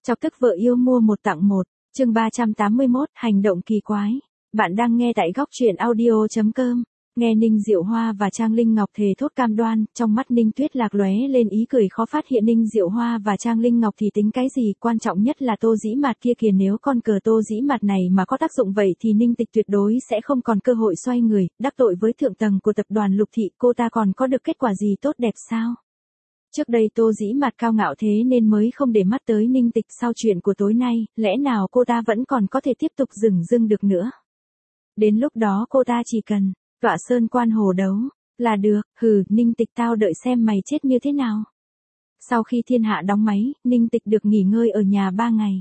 Chọc tức vợ yêu mua một tặng một, chương 381, hành động kỳ quái. Bạn đang nghe tại góc truyện audio.com. Nghe Ninh Diệu Hoa và Trang Linh Ngọc thề thốt cam đoan, trong mắt Ninh Tuyết Lạc lóe lên ý cười khó phát hiện. Ninh Diệu Hoa và Trang Linh Ngọc thì tính cái gì, quan trọng nhất là Tô Dĩ Mạt kia kìa, nếu con cờ Tô Dĩ Mạt này mà có tác dụng vậy thì Ninh Tịch tuyệt đối sẽ không còn cơ hội xoay người, đắc tội với thượng tầng của tập đoàn Lục Thị, cô ta còn có được kết quả gì tốt đẹp sao? Trước đây Tô Dĩ Mạt cao ngạo thế nên mới không để mắt tới Ninh Tịch, sau chuyện của tối nay, lẽ nào cô ta vẫn còn có thể tiếp tục dửng dưng được nữa? Đến lúc đó cô ta chỉ cần tọa sơn quan hồ đấu là được. Hừ, Ninh Tịch, tao đợi xem mày chết như thế nào. Sau khi thiên hạ đóng máy, Ninh Tịch được nghỉ ngơi ở nhà 3 ngày.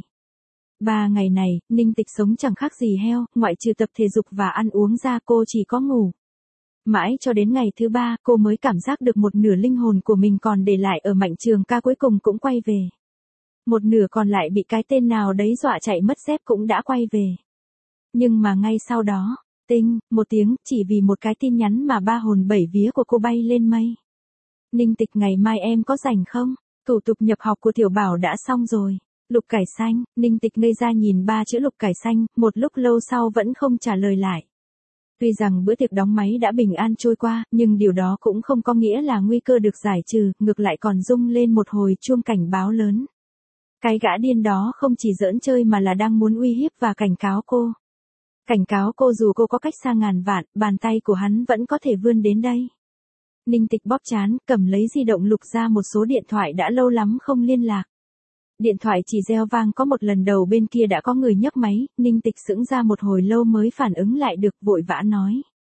3 ngày này, Ninh Tịch sống chẳng khác gì heo, ngoại trừ tập thể dục và ăn uống ra cô chỉ có ngủ. Mãi cho đến ngày thứ 3, cô mới cảm giác được một nửa linh hồn của mình còn để lại ở Mạnh Trường Ca cuối cùng cũng quay về. Một nửa còn lại bị cái tên nào đấy dọa chạy mất dép cũng đã quay về. Nhưng mà ngay sau đó, tinh, một tiếng, chỉ vì một cái tin nhắn mà 3 hồn 7 vía của cô bay lên mây. Ninh Tịch, ngày mai em có rảnh không? Thủ tục nhập học của Tiểu Bảo đã xong rồi. Lục cải xanh. Ninh Tịch ngây ra nhìn 3 chữ lục cải xanh, một lúc lâu sau vẫn không trả lời lại. Tuy rằng bữa tiệc đóng máy đã bình an trôi qua, nhưng điều đó cũng không có nghĩa là nguy cơ được giải trừ, ngược lại còn rung lên một hồi chuông cảnh báo lớn. Cái gã điên đó không chỉ giỡn chơi mà là đang muốn uy hiếp và cảnh cáo cô. Cảnh cáo cô dù cô có cách xa ngàn vạn, bàn tay của hắn vẫn có thể vươn đến đây. Ninh Tịch bóp trán, cầm lấy di động lục ra một số điện thoại đã lâu lắm không liên lạc. Điện thoại chỉ reo vang có một lần, đầu bên kia đã có người nhấc máy, Ninh Tịch sững ra một hồi lâu mới phản ứng lại được, vội vã nói.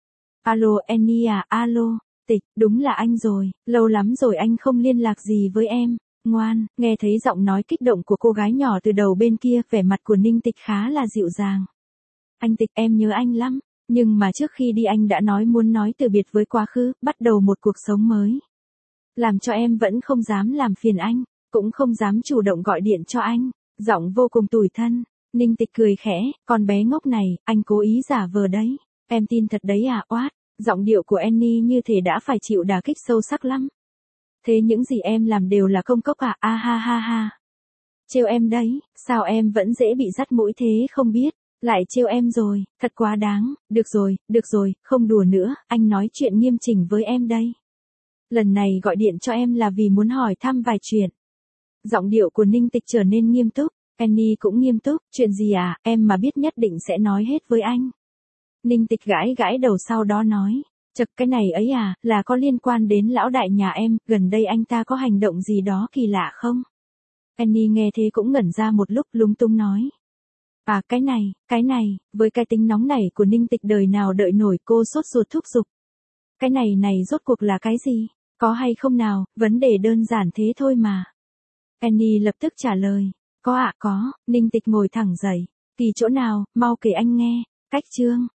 Alo Annie à, alo, Tịch, đúng là anh rồi, lâu lắm rồi anh không liên lạc gì với em, ngoan. Nghe thấy giọng nói kích động của cô gái nhỏ từ đầu bên kia, vẻ mặt của Ninh Tịch khá là dịu dàng. Anh Tịch, em nhớ anh lắm, nhưng mà trước khi đi anh đã nói muốn nói từ biệt với quá khứ, bắt đầu một cuộc sống mới. Làm cho em vẫn không dám làm phiền anh. Cũng không dám chủ động gọi điện cho anh, giọng vô cùng tủi thân. Ninh Tịch cười khẽ, con bé ngốc này, anh cố ý giả vờ đấy, em tin thật đấy à? Oát, giọng điệu của Annie như thể đã phải chịu đả kích sâu sắc lắm. Thế những gì em làm đều là công cốc à? A ha ha ha. Trêu em đấy, sao em vẫn dễ bị dắt mũi thế không biết, lại trêu em rồi, thật quá đáng. Được rồi, không đùa nữa, anh nói chuyện nghiêm chỉnh với em đây. Lần này gọi điện cho em là vì muốn hỏi thăm vài chuyện. Giọng điệu của Ninh Tịch trở nên nghiêm túc, Annie cũng nghiêm túc, chuyện gì à, em mà biết nhất định sẽ nói hết với anh. Ninh Tịch gãi gãi đầu sau đó nói, chật, cái này ấy à, là có liên quan đến lão đại nhà em, gần đây anh ta có hành động gì đó kỳ lạ không? Annie nghe thế cũng ngẩn ra một lúc, lúng túng nói. À, cái này, với cái tính nóng này của Ninh Tịch đời nào đợi nổi, cô sốt ruột thúc giục. Cái này rốt cuộc là cái gì? Có hay không nào, vấn đề đơn giản thế thôi mà. Annie lập tức trả lời, có ạ, có. Ninh Tịch ngồi thẳng dậy, thì chỗ nào, mau kể anh nghe. Cách chương,